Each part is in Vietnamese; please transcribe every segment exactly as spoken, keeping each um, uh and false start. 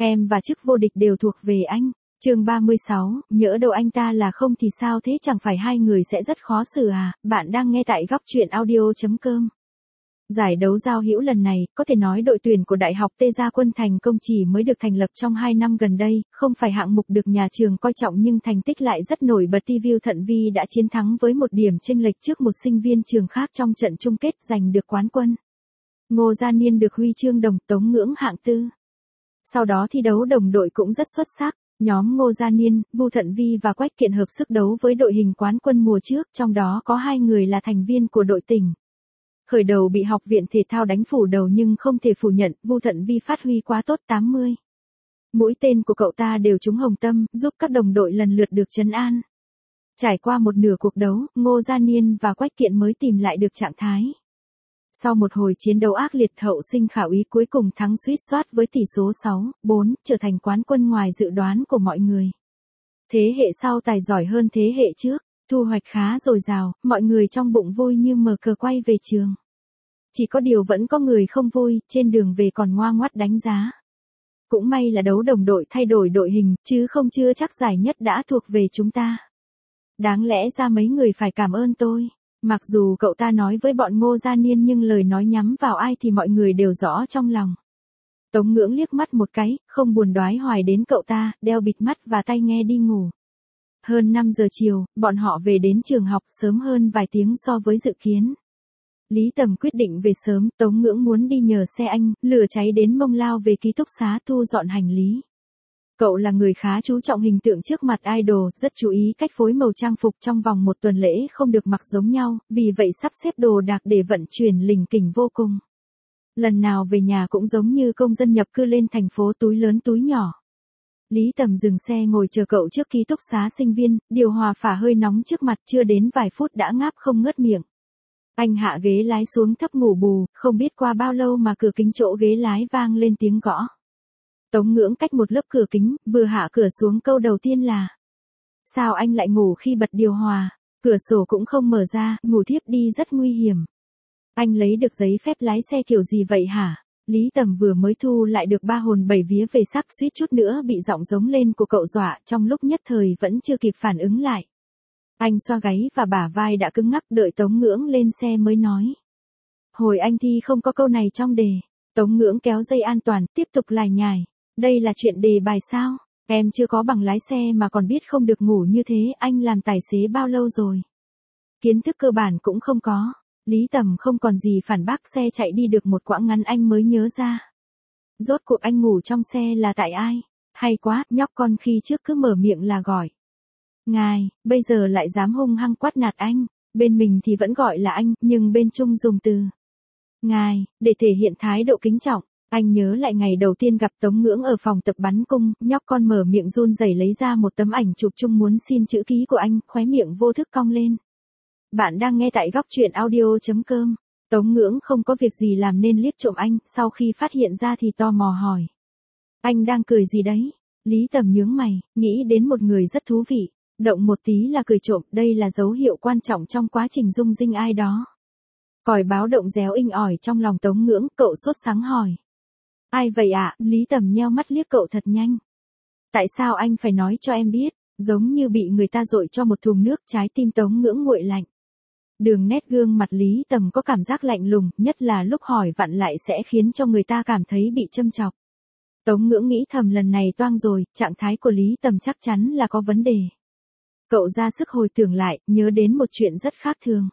Em và chức vô địch đều thuộc về anh. Chương ba mươi sáu, nhỡ đâu anh ta là không thì sao thế, chẳng phải hai người sẽ rất khó xử à? Bạn đang nghe tại góc truyện audio chấm com. Giải đấu giao hữu lần này, có thể nói đội tuyển của Đại học Tê Gia Quân Thành Công chỉ mới được thành lập trong hai năm gần đây, không phải hạng mục được nhà trường coi trọng nhưng thành tích lại rất nổi bật. ti viu Thận Vi đã chiến thắng với một điểm chênh lệch trước một sinh viên trường khác trong trận chung kết, giành được quán quân. Ngô Gia Niên được huy chương đồng, Tống Ngưỡng hạng tư. Sau đó thi đấu đồng đội cũng rất xuất sắc. Nhóm Ngô Gia Niên, Vu Thận Vi và Quách Kiện hợp sức đấu với đội hình quán quân mùa trước, trong đó có hai người là thành viên của đội tỉnh. Khởi đầu bị học viện thể thao đánh phủ đầu nhưng không thể phủ nhận, Vu Thận Vi phát huy quá tốt. tám mươi Mũi tên của cậu ta đều trúng hồng tâm, giúp các đồng đội lần lượt được trấn an. Trải qua một nửa cuộc đấu, Ngô Gia Niên và Quách Kiện mới tìm lại được trạng thái. Sau một hồi chiến đấu ác liệt, Hậu Sinh Khả Úy cuối cùng thắng suýt soát với tỷ số sáu bốn, trở thành quán quân ngoài dự đoán của mọi người. Thế hệ sau tài giỏi hơn thế hệ trước, thu hoạch khá dồi dào, mọi người trong bụng vui như mờ cờ quay về trường. Chỉ có điều vẫn có người không vui, trên đường về còn ngoa ngoắt đánh giá. Cũng may là đấu đồng đội thay đổi đội hình, chứ không chưa chắc giải nhất đã thuộc về chúng ta. Đáng lẽ ra mấy người phải cảm ơn tôi. Mặc dù cậu ta nói với bọn Ngô Gia Niên nhưng lời nói nhắm vào ai thì mọi người đều rõ trong lòng. Tống Ngưỡng liếc mắt một cái, không buồn đoái hoài đến cậu ta, đeo bịt mắt và tai nghe đi ngủ. Hơn năm giờ chiều, bọn họ về đến trường học sớm hơn vài tiếng so với dự kiến. Lý Tầm quyết định về sớm, Tống Ngưỡng muốn đi nhờ xe anh, lửa cháy đến mông lao về ký túc xá thu dọn hành lý. Cậu là người khá chú trọng hình tượng trước mặt idol, rất chú ý cách phối màu trang phục trong vòng một tuần lễ không được mặc giống nhau, vì vậy sắp xếp đồ đạc để vận chuyển lỉnh kỉnh vô cùng. Lần nào về nhà cũng giống như công dân nhập cư lên thành phố, túi lớn túi nhỏ. Lý Tầm dừng xe ngồi chờ cậu trước ký túc xá sinh viên, điều hòa phả hơi nóng trước mặt, chưa đến vài phút đã ngáp không ngớt miệng. Anh hạ ghế lái xuống thấp ngủ bù, không biết qua bao lâu mà cửa kính chỗ ghế lái vang lên tiếng gõ. Tống Ngưỡng cách một lớp cửa kính, vừa hạ cửa xuống câu đầu tiên là: sao anh lại ngủ khi bật điều hòa, cửa sổ cũng không mở ra, ngủ thiếp đi rất nguy hiểm. Anh lấy được giấy phép lái xe kiểu gì vậy hả? Lý Tầm vừa mới thu lại được ba hồn bảy vía về sắc, suýt chút nữa bị giọng giống lên của cậu dọa, trong lúc nhất thời vẫn chưa kịp phản ứng lại. Anh xoa gáy và bả vai đã cứng ngắc, đợi Tống Ngưỡng lên xe mới nói: hồi anh thi không có câu này trong đề. Tống Ngưỡng kéo dây an toàn, tiếp tục lải nhải: đây là chuyện đề bài sao? Em chưa có bằng lái xe mà còn biết không được ngủ như thế, anh làm tài xế bao lâu rồi? Kiến thức cơ bản cũng không có. Lý Tầm không còn gì phản bác, xe chạy đi được một quãng ngắn anh mới nhớ ra. Rốt cuộc anh ngủ trong xe là tại ai? Hay quá, nhóc con khi trước cứ mở miệng là gọi ngài, bây giờ lại dám hung hăng quát nạt anh. Bên mình thì vẫn gọi là anh, nhưng bên Trung dùng từ ngài, để thể hiện thái độ kính trọng. Anh nhớ lại ngày đầu tiên gặp Tống Ngưỡng ở phòng tập bắn cung, nhóc con mở miệng run rẩy lấy ra một tấm ảnh chụp chung muốn xin chữ ký của anh, khóe miệng vô thức cong lên. Bạn đang nghe tại góc truyện audio chấm com. Tống Ngưỡng không có việc gì làm nên liếc trộm anh, sau khi phát hiện ra thì tò mò hỏi: anh đang cười gì đấy? Lý Tầm nhướng mày, nghĩ đến một người rất thú vị. Động một tí là cười trộm, đây là dấu hiệu quan trọng trong quá trình dung dinh ai đó. Còi báo động réo inh ỏi trong lòng Tống Ngưỡng, cậu sốt sắng hỏi: ai vậy ạ? À? Lý Tầm nheo mắt liếc cậu thật nhanh. Tại sao anh phải nói cho em biết? Giống như bị người ta dội cho một thùng nước, trái tim Tống Ngưỡng nguội lạnh. Đường nét gương mặt Lý Tầm có cảm giác lạnh lùng, nhất là lúc hỏi vặn lại sẽ khiến cho người ta cảm thấy bị châm chọc. Tống Ngưỡng nghĩ thầm lần này toang rồi, trạng thái của Lý Tầm chắc chắn là có vấn đề. Cậu ra sức hồi tưởng lại, nhớ đến một chuyện rất khác thường.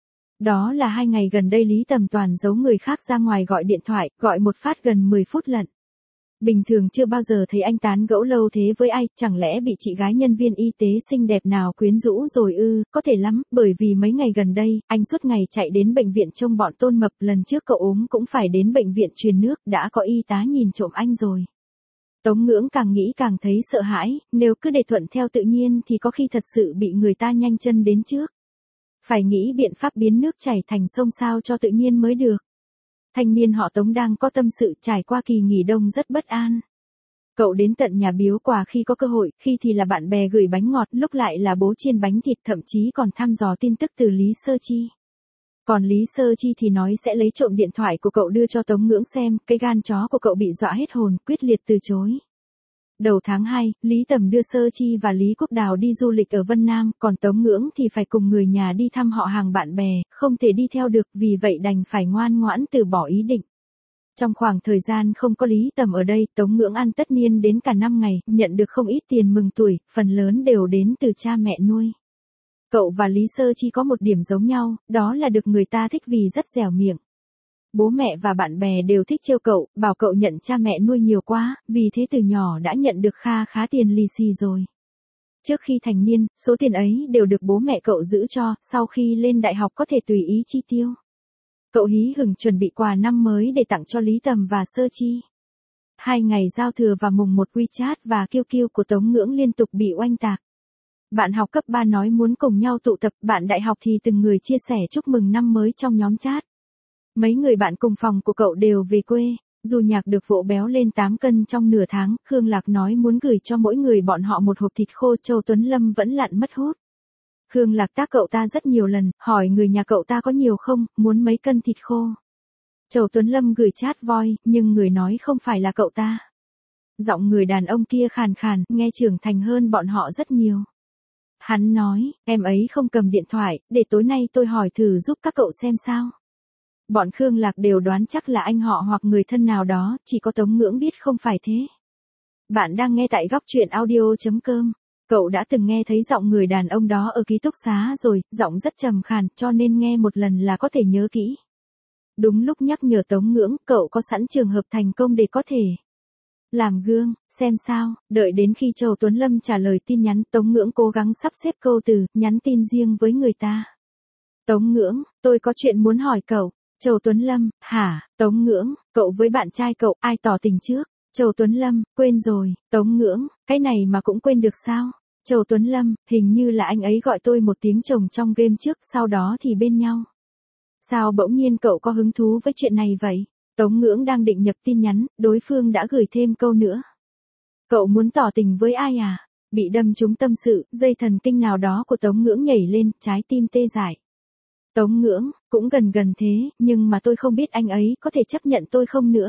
Đó là hai ngày gần đây Lý Tầm toàn giấu người khác ra ngoài gọi điện thoại, gọi một phát gần mười phút lận. Bình thường chưa bao giờ thấy anh tán gẫu lâu thế với ai, chẳng lẽ bị chị gái nhân viên y tế xinh đẹp nào quyến rũ rồi ư? Có thể lắm, bởi vì mấy ngày gần đây, anh suốt ngày chạy đến bệnh viện trông bọn Tôn Mập, lần trước cậu ốm cũng phải đến bệnh viện truyền nước, đã có y tá nhìn trộm anh rồi. Tống Ngưỡng càng nghĩ càng thấy sợ hãi, nếu cứ để thuận theo tự nhiên thì có khi thật sự bị người ta nhanh chân đến trước. Phải nghĩ biện pháp biến nước chảy thành sông sao cho tự nhiên mới được. Thanh niên họ Tống đang có tâm sự, trải qua kỳ nghỉ đông rất bất an. Cậu đến tận nhà biếu quà khi có cơ hội, khi thì là bạn bè gửi bánh ngọt, lúc lại là bố chiên bánh thịt, thậm chí còn thăm dò tin tức từ Lý Sơ Chi. Còn Lý Sơ Chi thì nói sẽ lấy trộm điện thoại của cậu đưa cho Tống Ngưỡng xem, cái gan chó của cậu bị dọa hết hồn, quyết liệt từ chối. Đầu tháng hai, Lý Tầm đưa Sơ Chi và Lý Quốc Đào đi du lịch ở Vân Nam, còn Tống Ngưỡng thì phải cùng người nhà đi thăm họ hàng bạn bè, không thể đi theo được, vì vậy đành phải ngoan ngoãn từ bỏ ý định. Trong khoảng thời gian không có Lý Tầm ở đây, Tống Ngưỡng ăn tất niên đến cả năm ngày, nhận được không ít tiền mừng tuổi, phần lớn đều đến từ cha mẹ nuôi. Cậu và Lý Sơ Chi có một điểm giống nhau, đó là được người ta thích vì rất dẻo miệng. Bố mẹ và bạn bè đều thích trêu cậu, bảo cậu nhận cha mẹ nuôi nhiều quá, vì thế từ nhỏ đã nhận được kha khá tiền lì xì rồi. Trước khi thành niên, số tiền ấy đều được bố mẹ cậu giữ cho, sau khi lên đại học có thể tùy ý chi tiêu. Cậu hí hửng chuẩn bị quà năm mới để tặng cho Lý Tầm và Sơ Chi. Hai ngày giao thừa và mùng một WeChat và Q Q của Tống Ngưỡng liên tục bị oanh tạc. Bạn học cấp ba nói muốn cùng nhau tụ tập, bạn đại học thì từng người chia sẻ chúc mừng năm mới trong nhóm chat. Mấy người bạn cùng phòng của cậu đều về quê, dù Nhạc được vỗ béo lên tám cân trong nửa tháng, Khương Lạc nói muốn gửi cho mỗi người bọn họ một hộp thịt khô, Châu Tuấn Lâm vẫn lặn mất hút. Khương Lạc tác cậu ta rất nhiều lần, hỏi người nhà cậu ta có nhiều không, muốn mấy cân thịt khô. Châu Tuấn Lâm gửi chat voi, nhưng người nói không phải là cậu ta. Giọng người đàn ông kia khàn khàn, nghe trưởng thành hơn bọn họ rất nhiều. Hắn nói, em ấy không cầm điện thoại, để tối nay tôi hỏi thử giúp các cậu xem sao. Bọn Khương Lạc đều đoán chắc là anh họ hoặc người thân nào đó, chỉ có Tống Ngưỡng biết không phải thế. Bạn đang nghe tại góc truyện audio chấm com. Cậu đã từng nghe thấy giọng người đàn ông đó ở ký túc xá rồi, giọng rất trầm khàn, cho nên nghe một lần là có thể nhớ kỹ. Đúng lúc nhắc nhở Tống Ngưỡng, cậu có sẵn trường hợp thành công để có thể làm gương, xem sao. Đợi đến khi Châu Tuấn Lâm trả lời tin nhắn, Tống Ngưỡng cố gắng sắp xếp câu từ, nhắn tin riêng với người ta. Tống Ngưỡng, tôi có chuyện muốn hỏi cậu. Châu Tuấn Lâm, hả? Tống Ngưỡng, cậu với bạn trai cậu, ai tỏ tình trước? Châu Tuấn Lâm, quên rồi. Tống Ngưỡng, cái này mà cũng quên được sao? Châu Tuấn Lâm, hình như là anh ấy gọi tôi một tiếng chồng trong game trước, sau đó thì bên nhau. Sao bỗng nhiên cậu có hứng thú với chuyện này vậy? Tống Ngưỡng đang định nhập tin nhắn, đối phương đã gửi thêm câu nữa. Cậu muốn tỏ tình với ai à? Bị đâm trúng tâm sự, dây thần kinh nào đó của Tống Ngưỡng nhảy lên, trái tim tê dại. Tống Ngưỡng, cũng gần gần thế, nhưng mà tôi không biết anh ấy có thể chấp nhận tôi không nữa.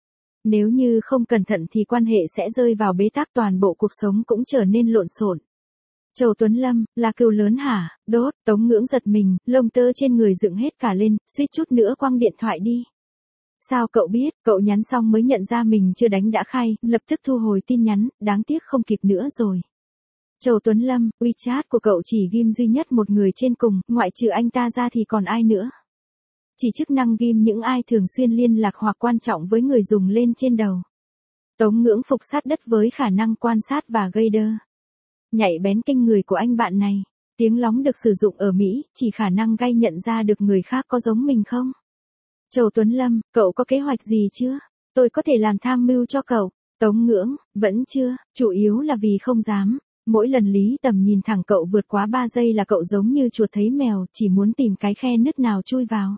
Nếu như không cẩn thận thì quan hệ sẽ rơi vào bế tắc, toàn bộ cuộc sống cũng trở nên lộn xộn. Châu Tuấn Lâm, là cừu lớn hả? Đốt, Tống Ngưỡng giật mình, lông tơ trên người dựng hết cả lên, suýt chút nữa quăng điện thoại đi. Sao cậu biết? Cậu nhắn xong mới nhận ra mình chưa đánh đã khai, lập tức thu hồi tin nhắn, đáng tiếc không kịp nữa rồi. Châu Tuấn Lâm, WeChat của cậu chỉ ghim duy nhất một người trên cùng, ngoại trừ anh ta ra thì còn ai nữa? Chỉ chức năng ghim những ai thường xuyên liên lạc hoặc quan trọng với người dùng lên trên đầu. Tống Ngưỡng phục sát đất với khả năng quan sát và gây đơ. Nhạy bén kinh người của anh bạn này. Tiếng lóng được sử dụng ở Mỹ, chỉ khả năng gây nhận ra được người khác có giống mình không? Châu Tuấn Lâm, cậu có kế hoạch gì chưa? Tôi có thể làm tham mưu cho cậu. Tống Ngưỡng, vẫn chưa, chủ yếu là vì không dám. Mỗi lần Lý Tầm nhìn thẳng cậu vượt quá ba giây là cậu giống như chuột thấy mèo, chỉ muốn tìm cái khe nứt nào chui vào.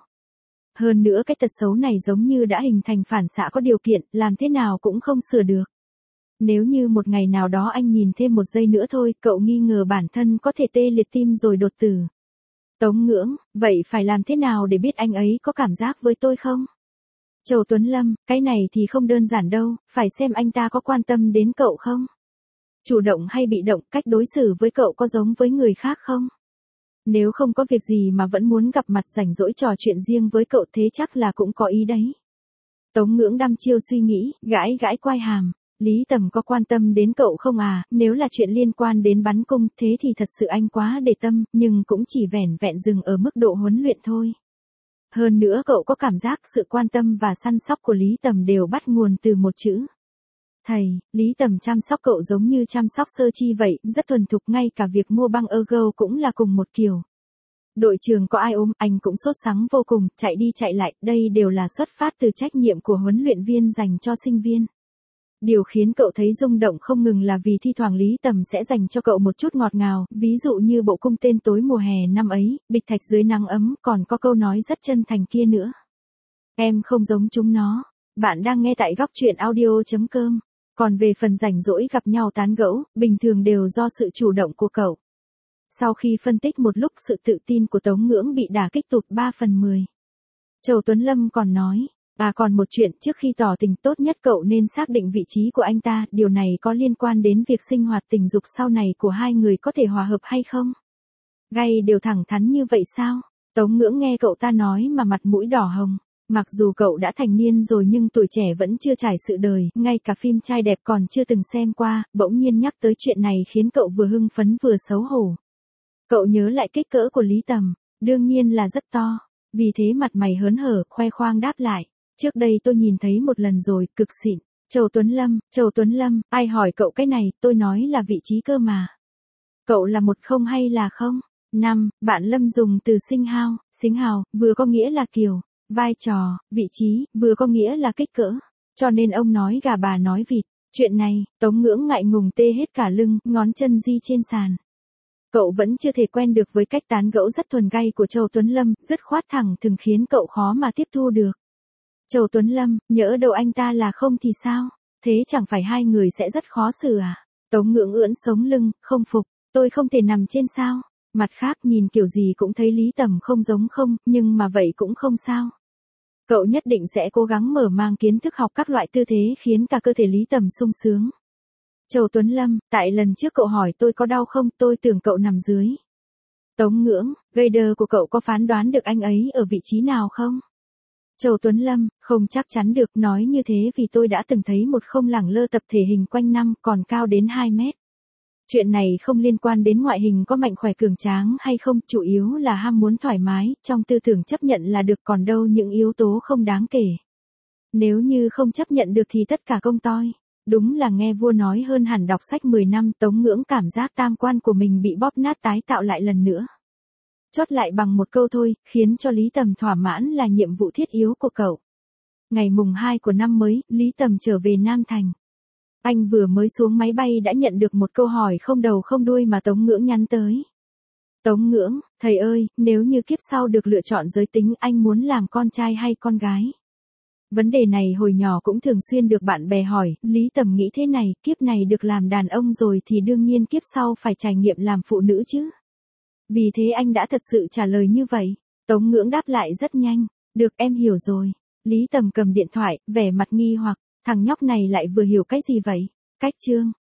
Hơn nữa cái tật xấu này giống như đã hình thành phản xạ có điều kiện, làm thế nào cũng không sửa được. Nếu như một ngày nào đó anh nhìn thêm một giây nữa thôi, cậu nghi ngờ bản thân có thể tê liệt tim rồi đột tử. Tống Ngưỡng, vậy phải làm thế nào để biết anh ấy có cảm giác với tôi không? Châu Tuấn Lâm, cái này thì không đơn giản đâu, phải xem anh ta có quan tâm đến cậu không? Chủ động hay bị động, cách đối xử với cậu có giống với người khác không? Nếu không có việc gì mà vẫn muốn gặp mặt rảnh rỗi trò chuyện riêng với cậu thế chắc là cũng có ý đấy. Tống Ngưỡng đăm chiêu suy nghĩ, gãi gãi quai hàm. Lý Tầm có quan tâm đến cậu không à? Nếu là chuyện liên quan đến bắn cung, thế thì thật sự anh quá để tâm, nhưng cũng chỉ vẻn vẹn dừng ở mức độ huấn luyện thôi. Hơn nữa cậu có cảm giác sự quan tâm và săn sóc của Lý Tầm đều bắt nguồn từ một chữ. Thầy, Lý Tầm chăm sóc cậu giống như chăm sóc Sơ Chi vậy, rất thuần thục, ngay cả việc mua băng ergo cũng là cùng một kiểu. Đội trường có ai ốm, anh cũng sốt sắng vô cùng, chạy đi chạy lại, đây đều là xuất phát từ trách nhiệm của huấn luyện viên dành cho sinh viên. Điều khiến cậu thấy rung động không ngừng là vì thi thoảng Lý Tầm sẽ dành cho cậu một chút ngọt ngào, ví dụ như bộ cung tên tối mùa hè năm ấy, bịch thạch dưới nắng ấm, còn có câu nói rất chân thành kia nữa. Em không giống chúng nó. Bạn đang nghe tại góc truyện audio chấm com. Còn về phần rảnh rỗi gặp nhau tán gẫu, bình thường đều do sự chủ động của cậu. Sau khi phân tích một lúc, sự tự tin của Tống Ngưỡng bị đả kích tụt ba phần mười. Châu Tuấn Lâm còn nói, À còn một chuyện, trước khi tỏ tình tốt nhất cậu nên xác định vị trí của anh ta, điều này có liên quan đến việc sinh hoạt tình dục sau này của hai người có thể hòa hợp hay không. Gay đều thẳng thắn như vậy sao? Tống Ngưỡng nghe cậu ta nói mà mặt mũi đỏ hồng. Mặc dù cậu đã thành niên rồi nhưng tuổi trẻ vẫn chưa trải sự đời, ngay cả phim trai đẹp còn chưa từng xem qua, bỗng nhiên nhắc tới chuyện này khiến cậu vừa hưng phấn vừa xấu hổ. Cậu nhớ lại kích cỡ của Lý Tầm, đương nhiên là rất to, vì thế mặt mày hớn hở, khoe khoang đáp lại. Trước đây tôi nhìn thấy một lần rồi, cực xịn. Châu Tuấn Lâm, Châu Tuấn Lâm, ai hỏi cậu cái này, tôi nói là vị trí cơ mà. Cậu là một không hay là không? Năm, bạn Lâm dùng từ sinh hao, xính hào, vừa có nghĩa là kiều, vai trò, vị trí, vừa có nghĩa là kích cỡ. Cho nên ông nói gà bà nói vịt. Chuyện này, Tống Ngưỡng ngại ngùng tê hết cả lưng, ngón chân di trên sàn. Cậu vẫn chưa thể quen được với cách tán gẫu rất thuần gay của Châu Tuấn Lâm, dứt khoát thẳng thừng khiến cậu khó mà tiếp thu được. Châu Tuấn Lâm, nhỡ đâu anh ta là không thì sao? Thế chẳng phải hai người sẽ rất khó xử à? Tống Ngưỡng ưỡn sống lưng, không phục, tôi không thể nằm trên sao? Mặt khác nhìn kiểu gì cũng thấy Lý Tầm không giống không, nhưng mà vậy cũng không sao. Cậu nhất định sẽ cố gắng mở mang kiến thức học các loại tư thế khiến cả cơ thể Lý Tầm sung sướng. Châu Tuấn Lâm, tại lần trước cậu hỏi tôi có đau không, tôi tưởng cậu nằm dưới. Tống Ngưỡng, Gader của cậu có phán đoán được anh ấy ở vị trí nào không? Châu Tuấn Lâm, không chắc chắn được, nói như thế vì tôi đã từng thấy một không lẳng lơ tập thể hình quanh năm còn cao đến hai mét. Chuyện này không liên quan đến ngoại hình có mạnh khỏe cường tráng hay không, chủ yếu là ham muốn thoải mái, trong tư tưởng chấp nhận là được, còn đâu những yếu tố không đáng kể. Nếu như không chấp nhận được thì tất cả công toi. Đúng là nghe vua nói hơn hẳn đọc sách mười năm. Tống Ngưỡng cảm giác tam quan của mình bị bóp nát tái tạo lại lần nữa. Chốt lại bằng một câu thôi, khiến cho Lý Tầm thỏa mãn là nhiệm vụ thiết yếu của cậu. Ngày mùng hai của năm mới, Lý Tầm trở về Nam Thành. Anh vừa mới xuống máy bay đã nhận được một câu hỏi không đầu không đuôi mà Tống Ngưỡng nhắn tới. Tống Ngưỡng, thầy ơi, nếu như kiếp sau được lựa chọn giới tính, anh muốn làm con trai hay con gái? Vấn đề này hồi nhỏ cũng thường xuyên được bạn bè hỏi, Lý Tầm nghĩ thế này, kiếp này được làm đàn ông rồi thì đương nhiên kiếp sau phải trải nghiệm làm phụ nữ chứ. Vì thế anh đã thật sự trả lời như vậy. Tống Ngưỡng đáp lại rất nhanh, được em hiểu rồi. Lý Tầm cầm điện thoại, vẻ mặt nghi hoặc, thằng nhóc này lại vừa hiểu cái gì vậy? Cách chương.